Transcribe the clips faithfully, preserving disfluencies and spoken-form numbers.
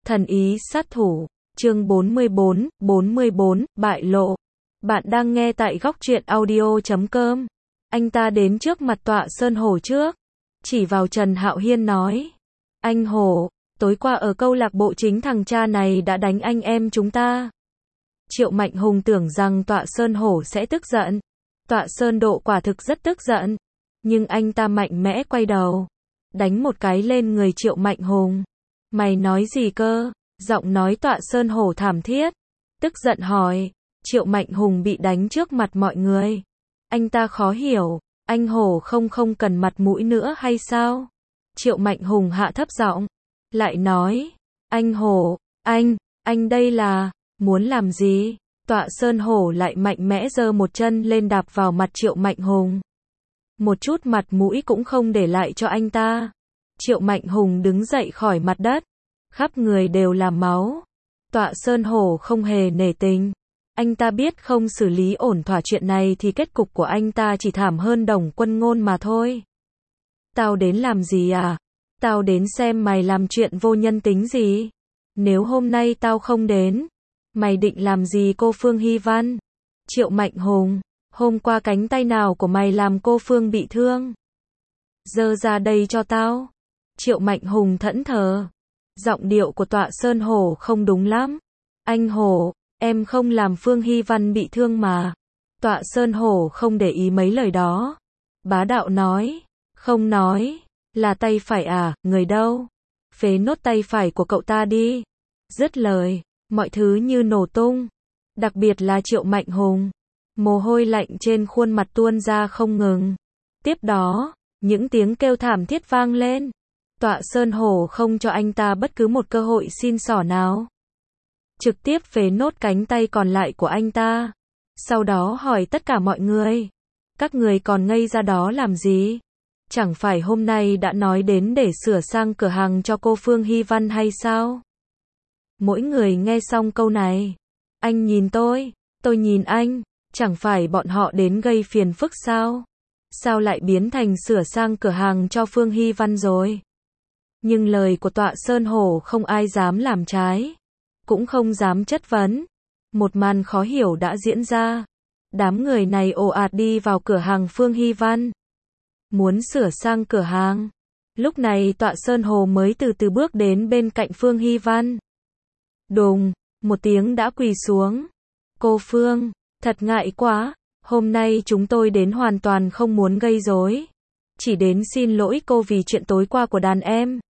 Thần ý sát thủ, chương bốn mươi bốn, bốn mươi bốn, bại lộ. Bạn đang nghe tại góc truyện audio chấm com. Anh ta đến trước mặt Tọa Sơn Hổ trước, chỉ vào Trần Hạo Hiên nói: "Anh Hổ, tối qua ở câu lạc bộ chính thằng cha này đã đánh anh em chúng ta." Triệu Mạnh Hùng tưởng rằng Tọa Sơn Hổ sẽ tức giận. Tọa Sơn Độ quả thực rất tức giận, nhưng anh ta mạnh mẽ quay đầu, đánh một cái lên người Triệu Mạnh Hùng. "Mày nói gì cơ?" Giọng nói Tọa Sơn Hổ thảm thiết, tức giận hỏi. Triệu Mạnh Hùng bị đánh trước mặt mọi người. Anh ta khó hiểu, anh Hổ không không cần mặt mũi nữa hay sao? Triệu Mạnh Hùng hạ thấp giọng, lại nói: "Anh Hổ, anh, anh đây là, muốn làm gì?" Tọa Sơn Hổ lại mạnh mẽ giơ một chân lên đạp vào mặt Triệu Mạnh Hùng. Một chút mặt mũi cũng không để lại cho anh ta. Triệu Mạnh Hùng đứng dậy khỏi mặt đất, khắp người đều là máu. Tọa Sơn Hổ không hề nể tình. Anh ta biết không xử lý ổn thỏa chuyện này thì kết cục của anh ta chỉ thảm hơn Đồng Quân Ngôn mà thôi. "Tao đến làm gì à? Tao đến xem mày làm chuyện vô nhân tính gì. Nếu hôm nay tao không đến, mày định làm gì cô Phương Hy Văn?" Triệu Mạnh Hùng: "Hôm qua cánh tay nào của mày làm cô Phương bị thương? Giơ ra đây cho tao." Triệu Mạnh Hùng thẫn thờ. Giọng điệu của Tọa Sơn Hổ không đúng lắm. "Anh Hổ, em không làm Phương Hy Văn bị thương mà." Tọa Sơn Hổ không để ý mấy lời đó, bá đạo nói: "Không nói, là tay phải à, người đâu? Phế nốt tay phải của cậu ta đi." Dứt lời, mọi thứ như nổ tung, đặc biệt là Triệu Mạnh Hùng. Mồ hôi lạnh trên khuôn mặt tuôn ra không ngừng. Tiếp đó, những tiếng kêu thảm thiết vang lên. Tọa Sơn Hổ không cho anh ta bất cứ một cơ hội xin xỏ nào, trực tiếp phế nốt cánh tay còn lại của anh ta. Sau đó hỏi tất cả mọi người: "Các người còn ngây ra đó làm gì? Chẳng phải hôm nay đã nói đến để sửa sang cửa hàng cho cô Phương Hy Văn hay sao?" Mỗi người nghe xong câu này, anh nhìn tôi, tôi nhìn anh, chẳng phải bọn họ đến gây phiền phức sao? Sao lại biến thành sửa sang cửa hàng cho Phương Hy Văn rồi? Nhưng lời của Tọa Sơn Hổ không ai dám làm trái, cũng không dám chất vấn. Một màn khó hiểu đã diễn ra. Đám người này ồ ạt đi vào cửa hàng Phương Hy Văn, muốn sửa sang cửa hàng. Lúc này Tọa Sơn Hổ mới từ từ bước đến bên cạnh Phương Hy Văn. Đùng, một tiếng đã quỳ xuống. "Cô Phương, thật ngại quá, hôm nay chúng tôi đến hoàn toàn không muốn gây rối, chỉ đến xin lỗi cô vì chuyện tối qua của đàn em,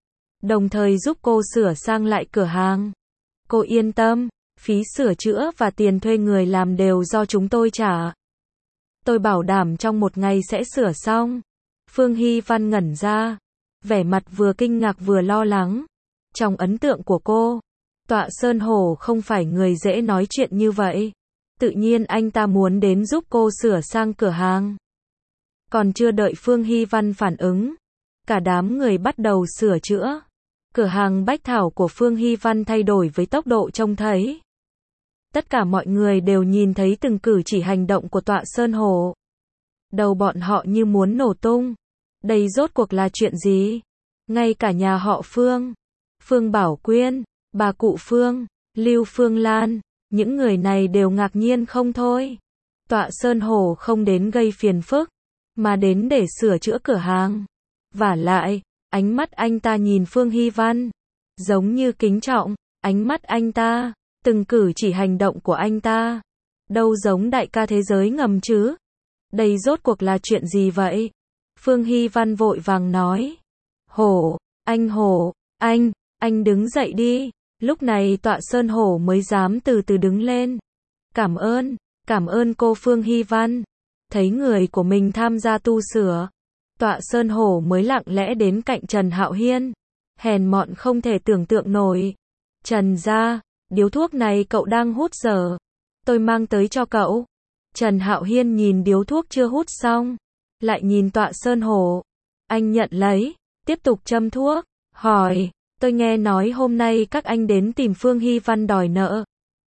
đồng thời giúp cô sửa sang lại cửa hàng. Cô yên tâm, phí sửa chữa và tiền thuê người làm đều do chúng tôi trả. Tôi bảo đảm trong một ngày sẽ sửa xong." Phương Hy Văn ngẩn ra, vẻ mặt vừa kinh ngạc vừa lo lắng. Trong ấn tượng của cô, Tọa Sơn Hổ không phải người dễ nói chuyện như vậy. Tự nhiên anh ta muốn đến giúp cô sửa sang cửa hàng. Còn chưa đợi Phương Hy Văn phản ứng, cả đám người bắt đầu sửa chữa. Cửa hàng bách thảo của Phương Hy Văn thay đổi với tốc độ trông thấy. Tất cả mọi người đều nhìn thấy từng cử chỉ hành động của Tọa Sơn Hổ. Đầu bọn họ như muốn nổ tung. Đây rốt cuộc là chuyện gì? Ngay cả nhà họ Phương, Phương Bảo Quyên, bà cụ Phương, Lưu Phương Lan, những người này đều ngạc nhiên không thôi. Tọa Sơn Hổ không đến gây phiền phức, mà đến để sửa chữa cửa hàng. Vả lại, ánh mắt anh ta nhìn Phương Hy Văn, giống như kính trọng. Ánh mắt anh ta, từng cử chỉ hành động của anh ta, đâu giống đại ca thế giới ngầm chứ. Đây rốt cuộc là chuyện gì vậy? Phương Hy Văn vội vàng nói: "Hổ, anh Hổ, anh, anh đứng dậy đi." Lúc này Tọa Sơn Hổ mới dám từ từ đứng lên. "Cảm ơn, cảm ơn cô Phương Hy Văn." Thấy người của mình tham gia tu sửa, Tọa Sơn Hổ mới lặng lẽ đến cạnh Trần Hạo Hiên. Hèn mọn không thể tưởng tượng nổi. "Trần gia, điếu thuốc này cậu đang hút giờ, tôi mang tới cho cậu." Trần Hạo Hiên nhìn điếu thuốc chưa hút xong, lại nhìn Tọa Sơn Hổ. Anh nhận lấy, tiếp tục châm thuốc, hỏi: "Tôi nghe nói hôm nay các anh đến tìm Phương Hy Văn đòi nợ."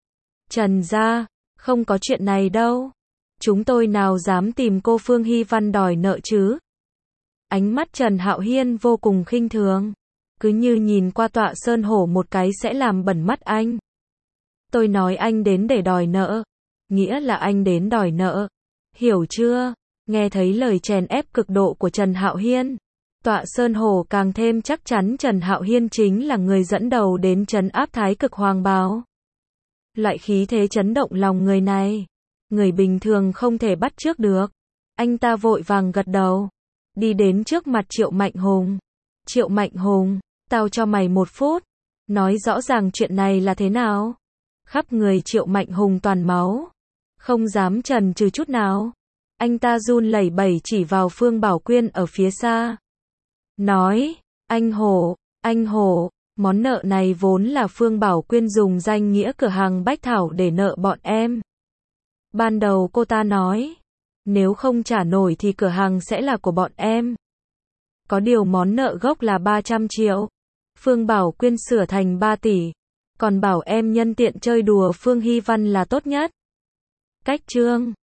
"Trần gia, không có chuyện này đâu. Chúng tôi nào dám tìm cô Phương Hy Văn đòi nợ chứ?" Ánh mắt Trần Hạo Hiên vô cùng khinh thường. cứ như nhìn qua Tọa Sơn Hổ một cái sẽ làm bẩn mắt anh. Tôi nói anh đến để đòi nợ, nghĩa là anh đến đòi nợ, hiểu chưa? Nghe thấy lời chèn ép cực độ của Trần Hạo Hiên, Tọa Sơn Hổ càng thêm chắc chắn Trần Hạo Hiên chính là người dẫn đầu đến trấn áp Thái Cực Hoàng Bào. Loại khí thế chấn động lòng người này, người bình thường không thể bắt chước được. Anh ta vội vàng gật đầu, đi đến trước mặt Triệu Mạnh Hùng. Triệu Mạnh Hùng, tao cho mày một phút, nói rõ ràng chuyện này là thế nào. Khắp người Triệu Mạnh Hùng toàn máu, không dám chần chừ chút nào. Anh ta run lẩy bẩy chỉ vào Phương Bảo Quyên ở phía xa. Nói, anh Hổ, anh Hổ, món nợ này vốn là Phương Bảo Quyên dùng danh nghĩa cửa hàng Bách Thảo để nợ bọn em. Ban đầu cô ta nói, nếu không trả nổi thì cửa hàng sẽ là của bọn em. Có điều món nợ gốc là ba trăm triệu. Phương Bảo Quyên sửa thành ba tỷ. Còn bảo em nhân tiện chơi đùa Phương Hy Văn là tốt nhất. Cách chương